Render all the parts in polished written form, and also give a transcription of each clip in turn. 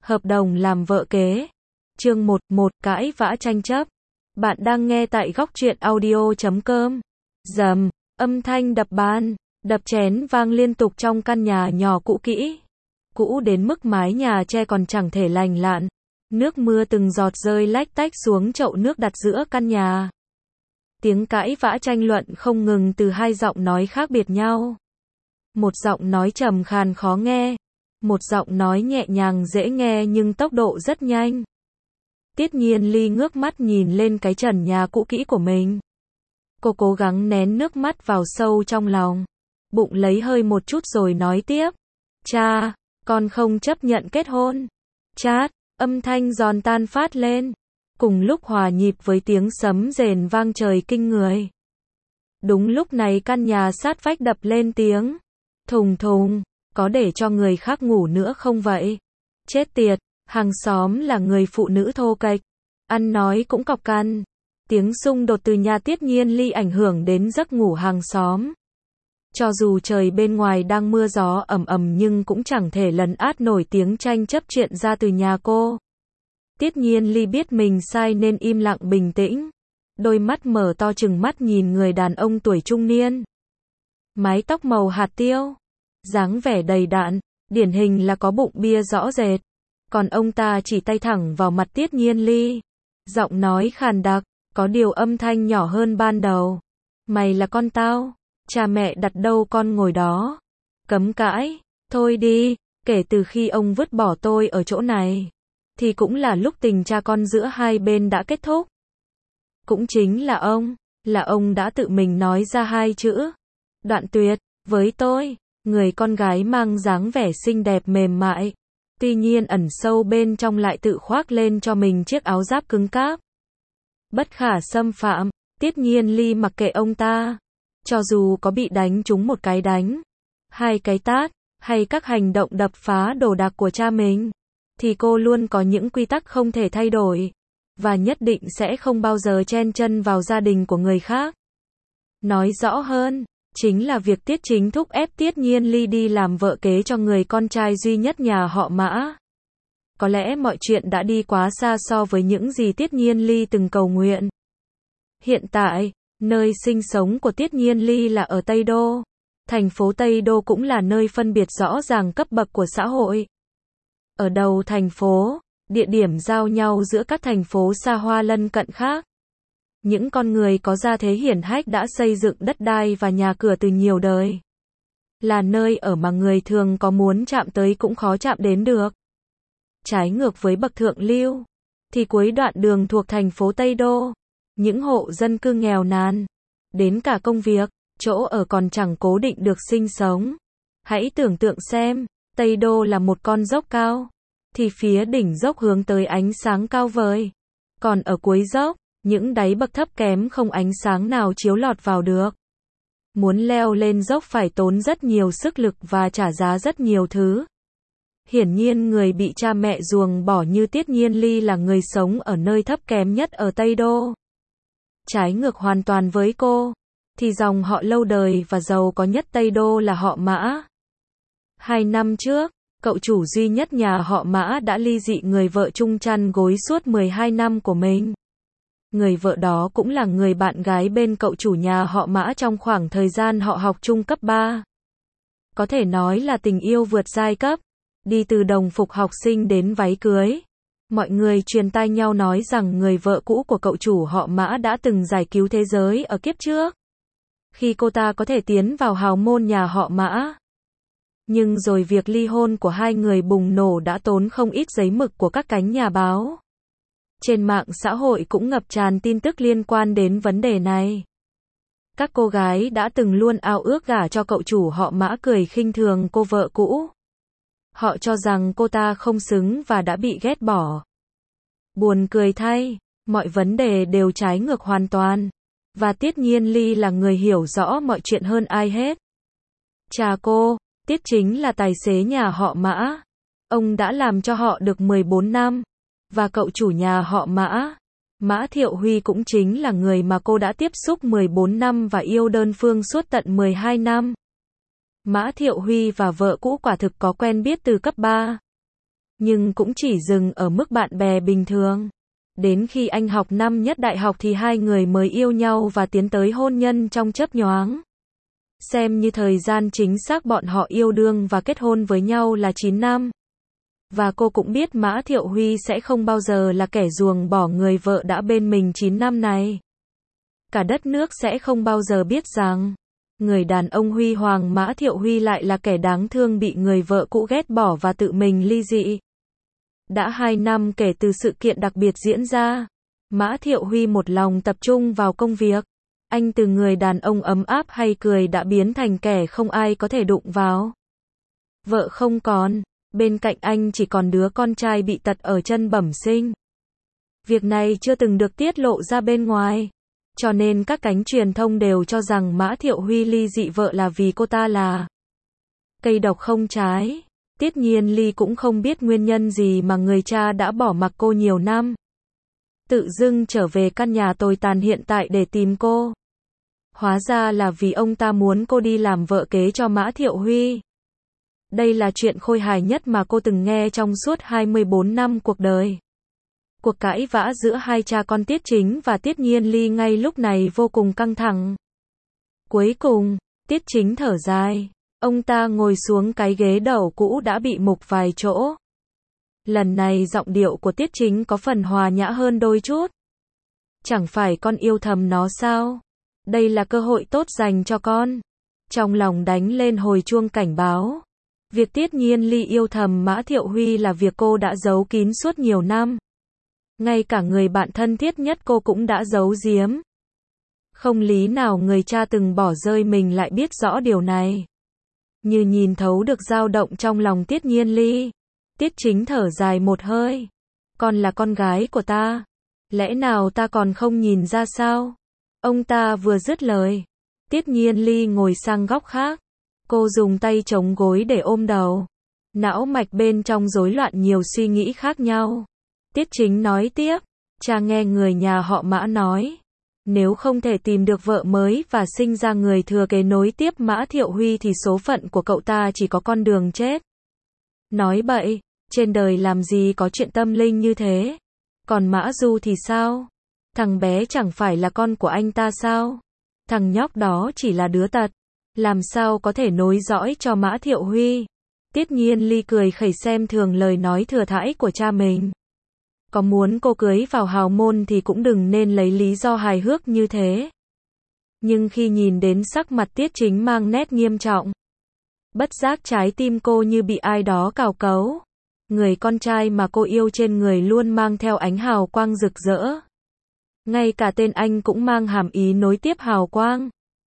Hợp đồng làm vợ kế. Chương 1, cãi vã tranh chấp. Bạn đang nghe tại góc truyện audio.com. Rầm, âm thanh đập bàn, đập chén vang liên tục trong căn nhà nhỏ cũ kỹ. Cũ đến mức mái nhà tre còn chẳng thể lành lặn. Nước mưa từng giọt rơi lách tách xuống chậu nước đặt giữa căn nhà. Tiếng cãi vã tranh luận không ngừng từ hai giọng nói khác biệt nhau. Một giọng nói trầm khàn khó nghe. Một giọng nói nhẹ nhàng dễ nghe nhưng tốc độ rất nhanh. Tiết Nhiên Ly ngước mắt nhìn lên cái trần nhà cũ kỹ của mình. Cô cố gắng nén nước mắt vào sâu trong lòng. Bụng lấy hơi một chút rồi nói tiếp. Cha, con không chấp nhận kết hôn. Chát, âm thanh giòn tan phát lên. Cùng lúc hòa nhịp với tiếng sấm rền vang trời kinh người. Đúng lúc này căn nhà sát vách đập lên tiếng. Thùng thùng, có để cho người khác ngủ nữa không vậy? Chết tiệt, hàng xóm là người phụ nữ thô kệch. Ăn nói cũng cọc cằn. Tiếng xung đột từ nhà Tiết Nhiên Ly ảnh hưởng đến giấc ngủ hàng xóm. Cho dù trời bên ngoài đang mưa gió ầm ầm nhưng cũng chẳng thể lấn át nổi tiếng tranh chấp chuyện ra từ nhà cô. Tiết Nhiên Ly biết mình sai nên im lặng bình tĩnh. Đôi mắt mở to trừng mắt nhìn người đàn ông tuổi trung niên. Mái tóc màu hạt tiêu. Dáng vẻ đầy đặn, điển hình là có bụng bia rõ rệt. Còn ông ta chỉ tay thẳng vào mặt Tiết Nhiên Ly. Giọng nói khàn đặc, có điều âm thanh nhỏ hơn ban đầu. Mày là con tao, cha mẹ đặt đâu con ngồi đó. Cấm cãi, thôi đi, kể từ khi ông vứt bỏ tôi ở chỗ này, thì cũng là lúc tình cha con giữa hai bên đã kết thúc. Cũng chính là ông đã tự mình nói ra hai chữ. Đoạn tuyệt, với tôi. Người con gái mang dáng vẻ xinh đẹp mềm mại. Tuy nhiên ẩn sâu bên trong lại tự khoác lên cho mình chiếc áo giáp cứng cáp. Bất khả xâm phạm, Tiết Nhiên Ly mặc kệ ông ta. Cho dù có bị đánh trúng một cái đánh, hai cái tát, hay các hành động đập phá đồ đạc của cha mình, thì cô luôn có những quy tắc không thể thay đổi. Và nhất định sẽ không bao giờ chen chân vào gia đình của người khác. Nói rõ hơn, chính là việc Tiết Chính thúc ép Tiết Nhiên Ly đi làm vợ kế cho người con trai duy nhất nhà họ Mã. Có lẽ mọi chuyện đã đi quá xa so với những gì Tiết Nhiên Ly từng cầu nguyện. Hiện tại, nơi sinh sống của Tiết Nhiên Ly là ở Tây Đô. Thành phố Tây Đô cũng là nơi phân biệt rõ ràng cấp bậc của xã hội. Ở đầu thành phố, địa điểm giao nhau giữa các thành phố xa hoa lân cận khác. Những con người có gia thế hiển hách đã xây dựng đất đai và nhà cửa từ nhiều đời. Là nơi ở mà người thường có muốn chạm tới cũng khó chạm đến được. Trái ngược với bậc thượng lưu, thì cuối đoạn đường thuộc thành phố Tây Đô, những hộ dân cư nghèo nàn, đến cả công việc, chỗ ở còn chẳng cố định được sinh sống. Hãy tưởng tượng xem, Tây Đô là một con dốc cao, thì phía đỉnh dốc hướng tới ánh sáng cao vời. Còn ở cuối dốc, những đáy bậc thấp kém không ánh sáng nào chiếu lọt vào được. Muốn leo lên dốc phải tốn rất nhiều sức lực và trả giá rất nhiều thứ. Hiển nhiên người bị cha mẹ ruồng bỏ như Tiết Nhiên Ly là người sống ở nơi thấp kém nhất ở Tây Đô. Trái ngược hoàn toàn với cô, thì dòng họ lâu đời và giàu có nhất Tây Đô là họ Mã. 2 năm trước, cậu chủ duy nhất nhà họ Mã đã ly dị người vợ chung chăn gối suốt 12 năm của mình. Người vợ đó cũng là người bạn gái bên cậu chủ nhà họ Mã trong khoảng thời gian họ học chung cấp 3. Có thể nói là tình yêu vượt giai cấp, đi từ đồng phục học sinh đến váy cưới. Mọi người truyền tai nhau nói rằng người vợ cũ của cậu chủ họ Mã đã từng giải cứu thế giới ở kiếp trước, khi cô ta có thể tiến vào hào môn nhà họ Mã. Nhưng rồi việc ly hôn của hai người bùng nổ đã tốn không ít giấy mực của các cánh nhà báo. Trên mạng xã hội cũng ngập tràn tin tức liên quan đến vấn đề này. Các cô gái đã từng luôn ao ước gả cho cậu chủ họ Mã cười khinh thường cô vợ cũ. Họ cho rằng cô ta không xứng và đã bị ghét bỏ. Buồn cười thay, mọi vấn đề đều trái ngược hoàn toàn. Và Tiết Nhiên Ly là người hiểu rõ mọi chuyện hơn ai hết. Cha cô, Tiết Chính là tài xế nhà họ Mã. Ông đã làm cho họ được 14 năm. Và cậu chủ nhà họ Mã, Mã Thiệu Huy cũng chính là người mà cô đã tiếp xúc 14 năm và yêu đơn phương suốt tận 12 năm. Mã Thiệu Huy và vợ cũ quả thực có quen biết từ cấp 3. nhưng cũng chỉ dừng ở mức bạn bè bình thường. Đến khi anh học năm nhất đại học thì hai người mới yêu nhau và tiến tới hôn nhân trong chớp nhoáng. Xem như thời gian chính xác bọn họ yêu đương và kết hôn với nhau là 9 năm. Và cô cũng biết Mã Thiệu Huy sẽ không bao giờ là kẻ ruồng bỏ người vợ đã bên mình 9 năm này. Cả đất nước sẽ không bao giờ biết rằng người đàn ông huy hoàng Mã Thiệu Huy lại là kẻ đáng thương bị người vợ cũ ghét bỏ và tự mình ly dị. Đã 2 năm kể từ sự kiện đặc biệt diễn ra, Mã Thiệu Huy một lòng tập trung vào công việc. Anh từ người đàn ông ấm áp hay cười đã biến thành kẻ không ai có thể đụng vào. Vợ không còn, bên cạnh anh chỉ còn đứa con trai bị tật ở chân bẩm sinh. Việc này chưa từng được tiết lộ ra bên ngoài, cho nên các cánh truyền thông đều cho rằng Mã Thiệu Huy ly dị vợ là vì cô ta là cây độc không trái. Tiết Nhiên Ly cũng không biết nguyên nhân gì mà người cha đã bỏ mặc cô nhiều năm. Tự dưng trở về căn nhà tồi tàn hiện tại để tìm cô. Hóa ra là vì ông ta muốn cô đi làm vợ kế cho Mã Thiệu Huy. Đây là chuyện khôi hài nhất mà cô từng nghe trong suốt 24 năm cuộc đời. Cuộc cãi vã giữa hai cha con Tiết Chính và Tiết Nhiên Ly ngay lúc này vô cùng căng thẳng. Cuối cùng, Tiết Chính thở dài. Ông ta ngồi xuống cái ghế đầu cũ đã bị mục vài chỗ. Lần này giọng điệu của Tiết Chính có phần hòa nhã hơn đôi chút. Chẳng phải con yêu thầm nó sao? Đây là cơ hội tốt dành cho con. Trong lòng đánh lên hồi chuông cảnh báo. Việc Tiết Nhiên Ly yêu thầm Mã Thiệu Huy là việc cô đã giấu kín suốt nhiều năm. Ngay cả người bạn thân thiết nhất cô cũng đã giấu giếm. Không lý nào người cha từng bỏ rơi mình lại biết rõ điều này. Như nhìn thấu được dao động trong lòng Tiết Nhiên Ly. Tiết Chính thở dài một hơi. Con là con gái của ta. Lẽ nào ta còn không nhìn ra sao? Ông ta vừa dứt lời. Tiết Nhiên Ly ngồi sang góc khác. Cô dùng tay chống gối để ôm đầu. Não mạch bên trong rối loạn nhiều suy nghĩ khác nhau. Tiết Chính nói tiếp. Cha nghe người nhà họ Mã nói. Nếu không thể tìm được vợ mới và sinh ra người thừa kế nối tiếp Mã Thiệu Huy thì số phận của cậu ta chỉ có con đường chết. Nói bậy, trên đời làm gì có chuyện tâm linh như thế. Còn Mã Du thì sao? Thằng bé chẳng phải là con của anh ta sao? Thằng nhóc đó chỉ là đứa tật. Làm sao có thể nối dõi cho Mã Thiệu Huy? Tiết Nhiên Ly cười khẩy xem thường lời nói thừa thãi của cha mình. Có muốn cô cưới vào hào môn thì cũng đừng nên lấy lý do hài hước như thế. Nhưng khi nhìn đến sắc mặt Tiết Chính mang nét nghiêm trọng, bất giác trái tim cô như bị ai đó cào cấu. Người con trai mà cô yêu trên người luôn mang theo ánh hào quang rực rỡ. Ngay cả tên anh cũng mang hàm ý nối tiếp hào quang.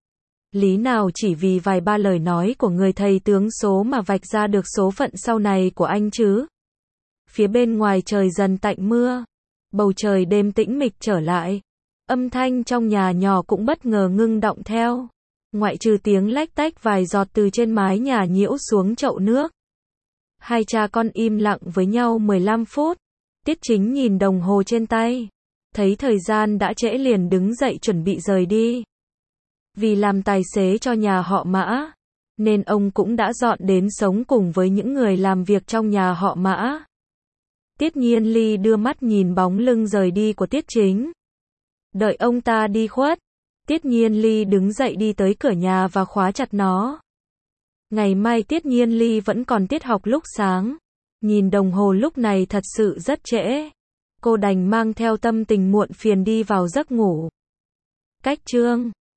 Lý nào chỉ vì vài ba lời nói của người thầy tướng số mà vạch ra được số phận sau này của anh chứ? Phía bên ngoài trời dần tạnh mưa. Bầu trời đêm tĩnh mịch trở lại. Âm thanh trong nhà nhỏ cũng bất ngờ ngưng động theo. Ngoại trừ tiếng lách tách vài giọt từ trên mái nhà nhiễu xuống chậu nước. Hai cha con im lặng với nhau 15 phút. Tiết Chính nhìn đồng hồ trên tay. Thấy thời gian đã trễ liền đứng dậy chuẩn bị rời đi. Vì làm tài xế cho nhà họ Mã, nên ông cũng đã dọn đến sống cùng với những người làm việc trong nhà họ Mã. Tiết Nhiên Ly đưa mắt nhìn bóng lưng rời đi của Tiết Chính. Đợi ông ta đi khuất, Tiết Nhiên Ly đứng dậy đi tới cửa nhà và khóa chặt nó. Ngày mai Tiết Nhiên Ly vẫn còn tiết học lúc sáng. Nhìn đồng hồ lúc này thật sự rất trễ. Cô đành mang theo tâm tình muộn phiền đi vào giấc ngủ. Cách chương